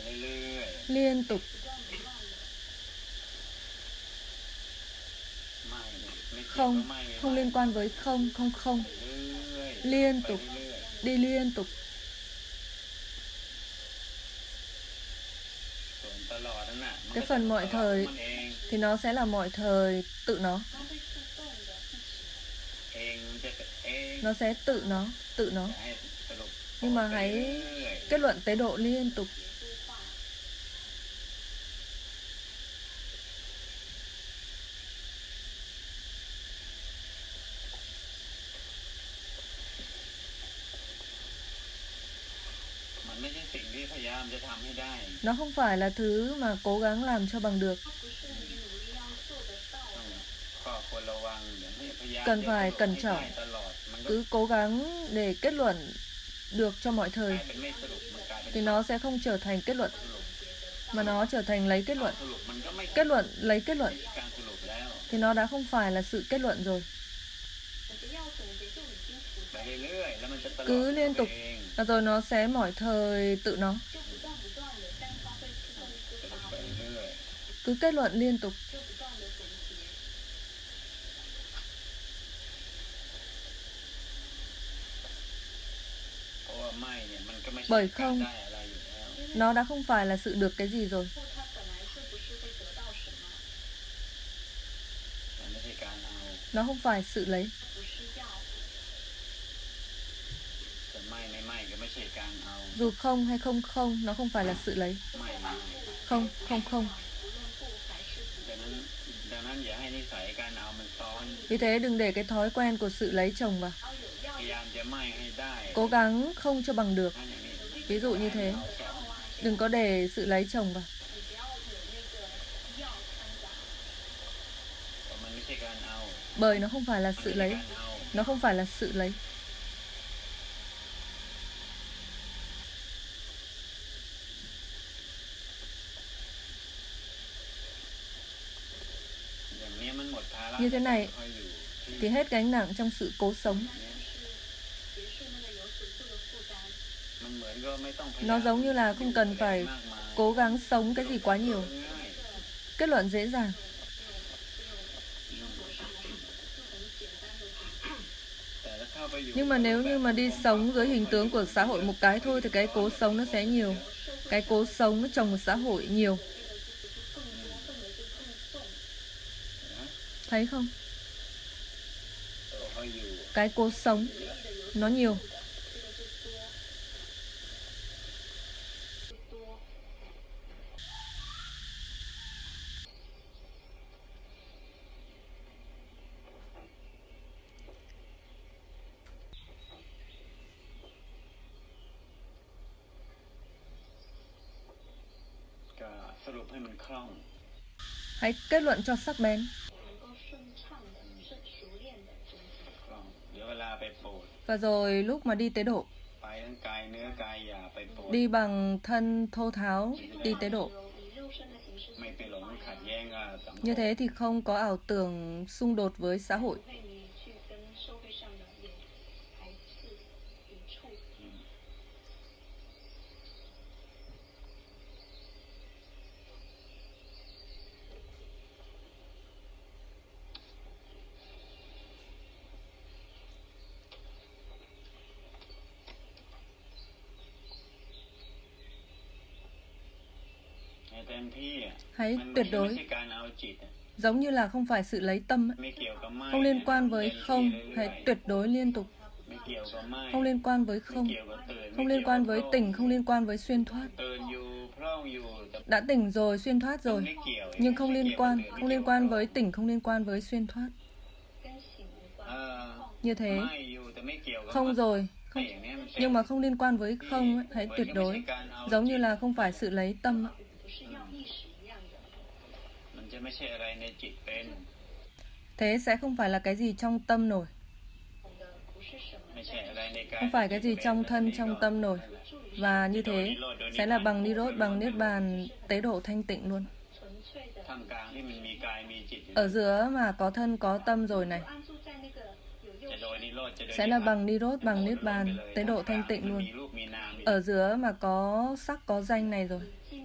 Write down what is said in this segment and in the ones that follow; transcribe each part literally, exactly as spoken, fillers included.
เรื่อย liên tục. ๆไม่เนี่ยไม่เกี่ยว Không, กับไม่ không liên quan với không, không không. เรื่อย Liên ไป tục, เรื่อย đi liên tục. ส่วนตลอดนั่นน่ะ Cái phần mọi thời มันเอง thì nó sẽ là mọi thời tự nó. เองมันจะเอง Nó sẽ tự nó, tự nó. ให้สรุป Nhưng mà ไป hãy เรื่อย kết luận tế độ liên tục. มันไม่ใช่สิ่งที่พยายามจะทำให้ได้ Nó không phải là thứ mà cố gắng làm cho bằng được. ก็ควรระวังอย่าให้พยายาม Cần จะ phải สรุป cẩn ให้ trọng. ได้ตลอดมันก็ Cứ cố gắng để kết luận được cho mọi กลา thời ยเป็นไม่สรุปมันกลายเป็น thì nó sẽ không trở thành kết luận, สรุป mà nó trở thành lấy kết luận. สรุปมันก็ไม่ Kết luận lấy kết ไม่ luận ใช่การสรุปแล้ว thì nó đã không phải là sự kết luận rồi. ไปเรื่อยๆแล้วมันจะตลอด Cứ liên tục เอง và rồi nó sẽ mọi thời tự nó. สรุปไปเรื่อย Cứ kết luận liên tục. เพราะว่าไม่เนี่ยมันก็ไม่ใช่ Bởi การ không ได้อะไรอยู่แล้ว nó đã không phải là sự được cái gì rồi. มันไม่ใช่การเอา Nó không phải sự lấy. จะไม่ไม่ไม่ก็ไม่ใช่การเอา Dù không hay không không, nó không phải là sự lấy. ไม่ไม่ Không, không không. ดังนั้นดังนั้นอย่าให้นิสัยการเอามันซ้อน Vì thế đừng để cái thói quen của sự lấy chồng vào. พยายามจะไม่ให้ได้ Cố gắng không cho bằng được. นั่นอย่างนี้ Ví dụ như thế. เอาซ้อน Đừng có để sự lấy chồng vào. เพราะมันไม่ใช่การเอา Bởi nó không phải là มัน sự ไม่ใช่ lấy. การเอา Nó không phải là sự lấy. อย่างนี้มันหมดภาระ Như thế này ค่อยอยู่ที่ thì hết gánh nặng trong sự cố sống. มันเหมือนก็ไม่ต้องพยายาม Nó giống như là không cần phải มากมาย cố gắng sống cái gì quá nhiều. ง่าย Kết luận dễ dàng. แต่ถ้าเข้าไปอยู่ Nhưng mà nếu như mà đi sống dưới hình tướng của xã hội một cái thôi thì cái cố sống nó sẽ nhiều. Cái cố sống nó trồng một xã hội nhiều. Thấy không? ค่อยอยู่ Cái cố sống nó nhiều. ก็สรุปให้มันคล่อง Hãy kết luận cho sắc bén. คล่องเดี๋ยวเวลาไปโปรด Và rồi lúc mà đi tế độ, ไปทั้งกายเนื้อกายหยาบไปโปรด đi bằng thân thô tháo, đi tế độ. ไม่ไปหลงขัดแย้งกับสังคม Như thế thì không có ảo tưởng xung đột với xã hội. ให้เต็มที่อ่ะ Hãy มัน tuyệt ไม่ đối. ใช่การเอาจิตอ่ะ Giống như là không phải sự lấy tâm ấy. ไม่เกี่ยวกับไม่ Không liên quan với เต็มที่ không, เรื่อยๆ hãy tuyệt đối liên tục. ไม่เกี่ยวกับไม่ Không liên quan với ไม่ không, เกี่ยวกับตื่น không ไม่ liên เกี่ยว quan กับ với โลก tỉnh, không liên quan với xuyên thoát. ตื่นอยู่เพราะอยู่แต่ Đã tỉnh rồi, xuyên thoát มัน rồi. ไม่เกี่ยว Nhưng không ไม่ liên เกี่ยว quan, กับตื่น không ไม่ liên เกี่ยวกับ quan โลก với tỉnh, không liên quan với xuyên thoát. เออ Như thế. ไม่อยู่แต่ไม่เกี่ยวกับ Không rồi, ไอ้ không. อย่างเนี้ยมันเป็น Nhưng mà không liên quan với không ấy, hãy tuyệt đối. Giống như là không phải sự lấy tâm ấy. มันจะไม่ใช่อะไรในจิตเป็น Thế sẽ không phải là cái gì trong tâm nổi. ไม่ใช่อะไรในกาย Không phải cái gì trong thân, trong tâm nổi. Và như thế sẽ là bằng Nirod, bằng Niết Bàn, tế độ thanh tịnh luôn. ท่ามกลางที่มันมีกายมีจิตอยู่ Ở giữa mà có thân, có tâm rồi này. จะโดยนิโรธจะโดย Sẽ là bằng Nirod, bằng Niết Bàn, tế độ thanh tịnh luôn. Ở giữa mà có sắc, có danh này rồi.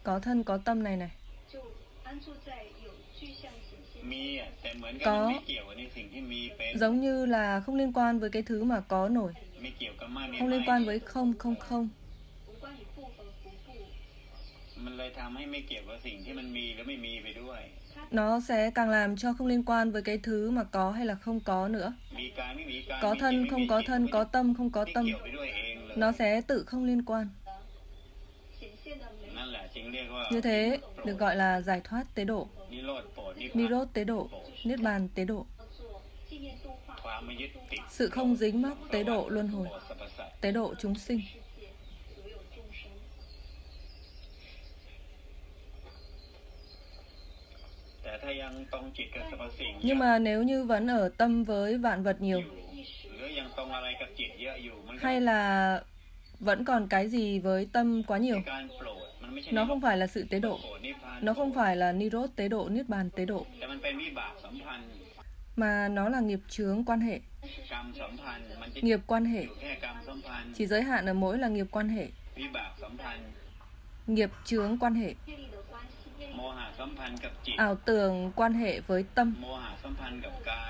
có thân có tâm này này. 就安住在有具象显现。 มีอ่ะแต่เหมือนกับ có มันไม่เกี่ยวกับในสิ่งที่มีเป็น giống như là không liên quan với cái thứ mà có nổi, ไม่เกี่ยวกับไม่มี không liên ไม่ quan với không không không. 无关于部和不部， มันเลยทำให้ไม่เกี่ยวกับสิ่งที่มันมีหรือไม่มีไปด้วย Nó sẽ càng làm cho không liên quan với cái thứ mà có hay là không có nữa. มีกายไม่มีกาย Có มีจิต thân ไม่ không มี có จิต thân, có tâm không có ไม่ tâm. เกี่ยวไปด้วยเองเลย Nó sẽ tự không liên quan. 显现的美นั่นแหละจึงเรียกว่า Như thế được gọi là giải thoát tế độ, นิโรธโปรดนิพพาน Nirod tế độ, Niết bàn tế độ. 叫做纪念度化ความไม่ยึดติด Sự không dính mắc tế độ luân hồi, โปรดสรรพสัตว์ tế độ chúng sinh. 世界所有众生。 แต่ถ้ายังตรงจิตกับสรรพสิ่ง Nhưng mà nếu như vẫn ở tâm với vạn vật อยู่ nhiều, หรือยังตรงอะไรกับจิตเยอะอยู่มันก็ hay là vẫn còn cái gì với tâm quá nhiều, การโปรดมันไม่ใช่ nó không phải là sự tế độ, โปรดนิพพาน nó không phải là Nirod tế độ, Niết bàn tế độ, แต่มันเป็นวิบากสัมพันธ์ mà nó là nghiệp chướng quan hệ, กรรมสัมพันธ์มันจะ nghiệp quan อ hệ, ยู่แค่กรรมสัมพันธ์ chỉ giới hạn ở mỗi là nghiệp quan hệ, วิบากสัมพันธ์ nghiệp chướng quan hệ, 业力的关系，业力โมหะสัมพันธ์กับจิต ảo tưởng quan hệ với tâm, โมหะสัมพันธ์กับกาย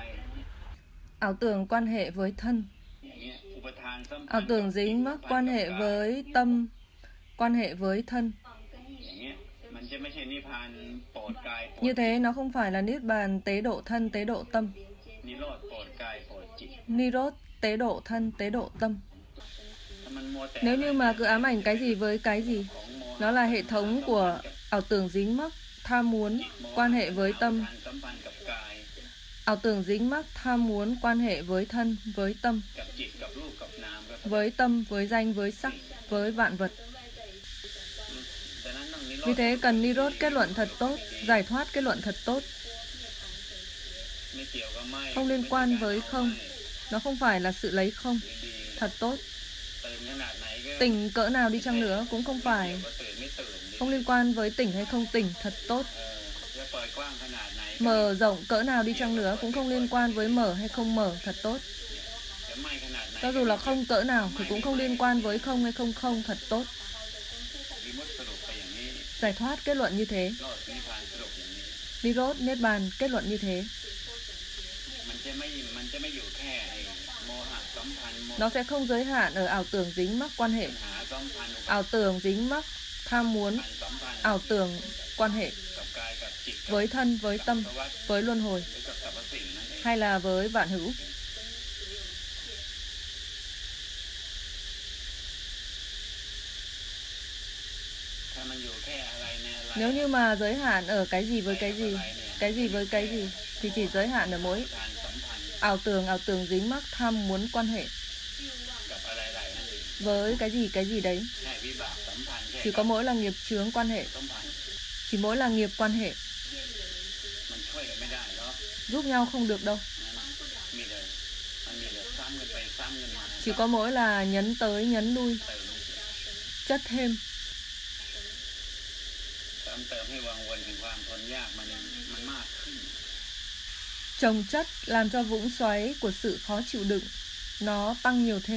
ảo tưởng quan hệ với thân, อย่างเงี้ยอุปทานสัมพันธ์ ảo tưởng dính mắc quan hệ với tâm, quan hệ với thân. 放跟意อย่าง识เงี้ยมันจะไม่ใช่นิพพานโปรดกายโปร Như ด thế nó không phải là Niết bàn tế độ thân, tế độ tâm, นิโรธโปรดกายโปรดจิต Nirod tế độ thân, tế độ tâm. ถ้ามันมัวแต่ Nếu như mà cứ ám ảnh cái gì với cái gì, ของโมหะ nó là hệ thống của ảo tưởng dính mắc, tham muốn, quan hệ với tâm, สัมพันธ์กับกาย ảo tưởng dính mắc, tham muốn, quan hệ với thân, với tâm, กับจิตกับรูปกับนามก็ với tâm, với danh, với sắc, với vạn vật. ดังนั้นต้องนิโรธ Vì thế cần Nirod kết luận thật tốt, giải thoát kết luận thật tốt, ไม่เกี่ยวกับไม่ không liên quan với không. Nó không phải là sự lấy không, ดี thật tốt. ตื่นขนาดไหนก็ Tỉnh cỡ nào đi chăng nữa cũng không เกี่ยว phải, กับตื่นไม่ตื่น không liên quan với tỉnh hay không tỉnh, thật tốt. เออจะเปิดกว้างขนาดไหนก็ Mở rộng cỡ nào đi chăng nữa cũng không liên quan với mở hay không mở, thật tốt. จะไม่ขนาดไหน Cho dù là không cỡ nào thì cũng không liên quan với không hay không không, thật tốt. วิมุตติสรุปไปอย่างนี้ Giải thoát kết luận như thế, โลดนิพพานสรุปอย่างนี้ Nirod Niết bàn kết luận như thế. มันจะไม่มันจะไม่อยู่แค่ไอ้โมหะสัมพันธ์โม Nó sẽ không giới hạn ở ảo tưởng dính mắc quan hệ, หาสัมพันธ์ ảo tưởng dính mắc, tham muốn, สัมพันธ์ ảo tưởng quan hệ กับกายกับจิตกับ với thân, với tâm, ภวัฏ với luân hồi หรือกับสรรพสิ่งนั่นเอง hay là với vạn hữu. ถ้ามันอยู่แค่อะไรในอะไร Nếu như mà giới hạn ở cái gì với cái gì, cái gì với cái gì, thì chỉ giới hạn ở mỗi ทานสัมพันธ์ ảo tưởng, ảo tưởng dính mắc, tham muốn quan hệ กับอะไรๆนั่นเอง với cái gì cái gì đấy. แค่วิบากสัมพันธ์แค่ Chỉ có mỗi là nghiệp chướng quan hệ, สัมพันธ์ chỉ mỗi là nghiệp quan hệ, มันช่วยกันไม่ได้เนาะ giúp nhau không được đâu. นั่นมีแต่มันมีแต่ซ้ำกันไปซ้ำกันมา Chỉ có mỗi là nhấn tới nhấn lui, เติม chất thêm, เติมเติมให้วังวนแห่งความทนยากมันมันมากขึ้น trồng chất làm cho vũng xoáy của sự khó chịu đựng nó tăng nhiều thêm.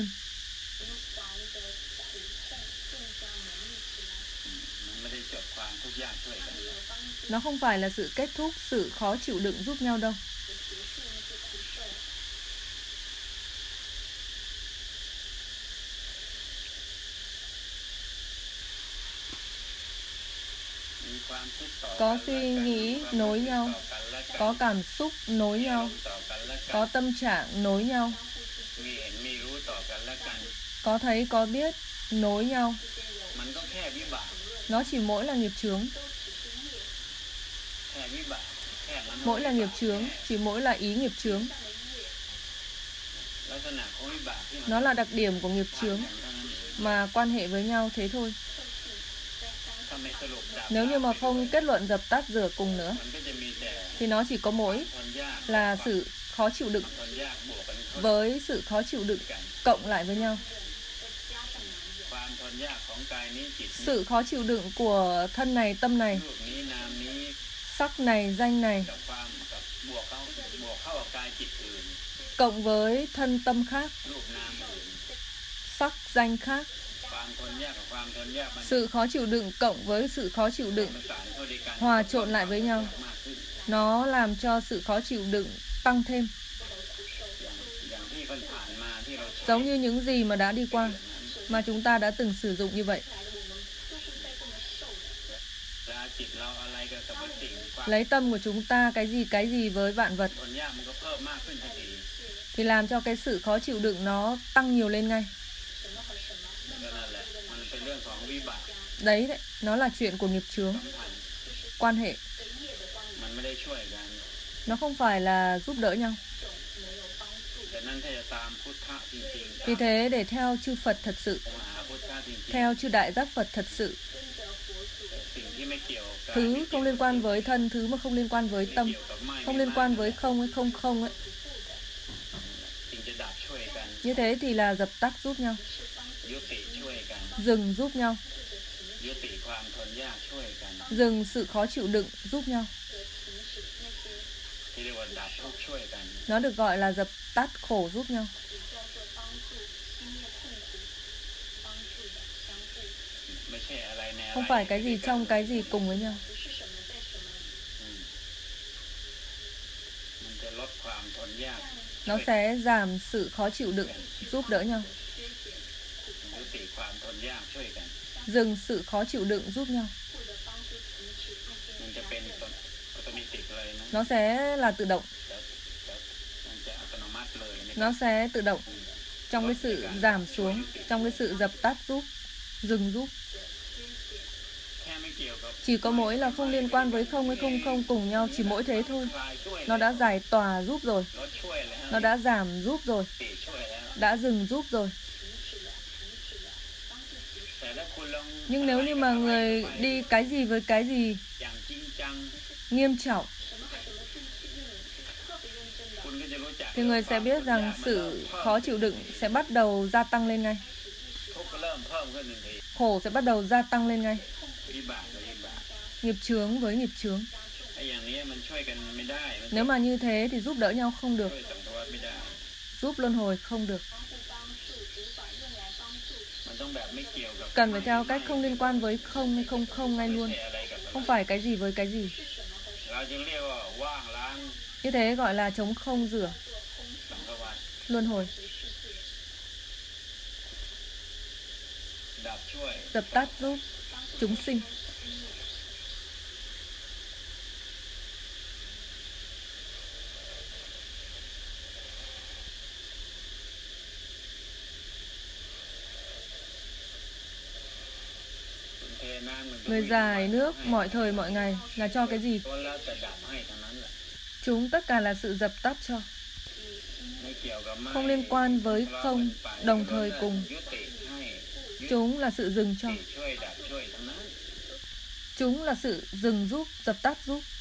มันไม่ได้จบความทุกข์ยากช่วยกันหรอก Nó không phải là sự kết thúc sự khó chịu đựng giúp nhau đâu. มีความคิดต่อ Có suy nghĩ nối nhau, กันและกัน có cảm xúc nối nhau, ต่อกันและกัน có tâm trạng nối nhau, มีเห็นมีรู้ต่อกันและกัน có thấy có biết nối nhau. มันก็แค่วิบาก Nó chỉ mỗi là nghiệp chướng, แค่วิบากแค่มโน mỗi là nghiệp chướng, chỉ mỗi là ý nghiệp chướng. ลักษณะของวิบากที่มัน Nó là đặc điểm của nghiệp chướng เท่านั้นเอง mà quan hệ với nhau thế thôi. ถ้าไม่สรุปดับ Nếu như mà không kết luận dập tắt rửa cùng nữa มันก็จะมีแต่ thì nó chỉ có mỗi ทนยาก là sự khó chịu đựng ทนยากบวกกันทน với sự khó chịu đựng กัน cộng lại với nhau. ความทนยากของกายนี้จิตนี้ Sự khó chịu đựng của thân này, tâm này, รูปนี้นามนี้ sắc này, danh này กับความกับบวกเข้าบวกเข้ากับกายจิตอื่น cộng với thân tâm khác, รูปนามอื่น sắc danh khác, ความทนยากกับความทนยากมัน Sự khó chịu đựng cộng với sự khó chịu đựng ประสานเข้าด้วยกัน hòa trộn lại với nhau. มากขึ้น Nó làm cho sự khó chịu đựng tăng thêm. อย่างอย่างที่ผ่านๆมาที่เราใช้ Giống như những gì mà đã đi qua, mà chúng ta đã từng sử dụng như vậy. เวลาจิตเราอะไรกับสรรพสิ่งความ Lấy tâm của chúng ta cái gì cái gì với vạn vật ทนยากมันก็เพิ่มมากขึ้นทันที thì làm cho cái sự khó chịu đựng nó tăng nhiều lên ngay. ก็นั่นแหละมันเป็นเรื่องของวิบาก Đấy đấy, nó là chuyện của nghiệp chướng, สัมพันธ์ quan hệ. มันไม่ได้ช่วยกัน Nó không phải là giúp đỡ nhau. แต่นั่นถ้าจะตามพุทธะจริงๆ Vì thế để theo chư Phật thật sự, มหาพุทธะจริงๆ theo chư Đại Giác Phật thật sự, สิ่งที่ไม่เกี่ยวกับ thứ không liên quan với thân, thứ mà không liên quan với ไม่ tâm, เกี่ยวกับไม่ không liên quan với không hay không không ấy. สิ่งจะดับช่วยกัน Như thế thì là dập tắt giúp nhau, ยุติช่วยกัน dừng giúp nhau, ยุติความทนยากช่วยกัน dừng sự khó chịu đựng giúp nhau. ที่เรียกว่าดับทุกข์ช่วยกัน Nó được gọi là dập tắt khổ giúp nhau. ไม่ใช่อะไรในอะไร Không phải cái gì trong cái gì cùng với nhau. อืมมันจะลดความทนยาก Nó sẽ giảm sự khó chịu đựng, giúp đỡ nhau. ยุติความทนยากช่วยกัน Dừng sự khó chịu đựng giúp nhau. มันจะเป็นอัตโนมัติเลยนะ Nó sẽ là tự động, เดี๋ยวเดี๋ยวมันจะอัตโนมัติเลยนะ nó sẽ tự động. Trong cái sự giảm xuống, trong cái sự dập tắt giúp, dừng giúp. แค่ไม่เกี่ยวกับ Chỉ có mỗi là không liên quan với không hay không không cùng nhau, chỉ mỗi thế thôi. คลายช่วย Nó đã giải tỏa giúp rồi, ลดช่วยแล้ว nó đã giảm giúp rồi, ติช่วยแล้ว đã dừng giúp rồi. แต่ถ้าคุณลอง Nhưng nếu như mà người đi cái gì với cái gì อย่างจริงจัง nghiêm trọng คุณก็จะรู้จัก thì người sẽ biết rằng sự khó chịu đựng sẽ bắt đầu gia tăng lên ngay. ทุกข์ก็เริ่มเพิ่มขึ้นทันที Khổ sẽ bắt đầu gia tăng lên ngay. วิบากกับวิบาก Nghiệp chướng với nghiệp chướng. ไอ้อย่างนี้มันช่วยกันไม่ได้มัน Nếu mà như thế thì giúp đỡ nhau không được, ช่วยสัมภวะไม่ได้ giúp luân hồi không được. มันต้องแบบไม่เกี่ยวกับ Cần phải theo cách không liên quan với không hay không không ngay ไม่ luôn. ใช่อะไรกับอะไร Không phải cái gì với cái gì. เราจึงเรียกว่าว่างล้าง Như thế gọi là chống không rửa, สังขวะ luân hồi, ดับช่วย dập tắt giúp chúng sinh. เทน้ำมันก็ Người giải nước mọi thời mọi ngày là cho cái gì? ตัวแล้วแต่ดับให้เท่านั้นแหละ Chúng tất cả là sự dập tắt cho. ไม่เกี่ยวกับไม่ Không liên quan với không, đồng thời cùng. ยุติให้ยุ Chúng là sự dừng cho. ติช่วยดับช่วยทั้งนั้น Chúng là sự dừng giúp, dập tắt giúp.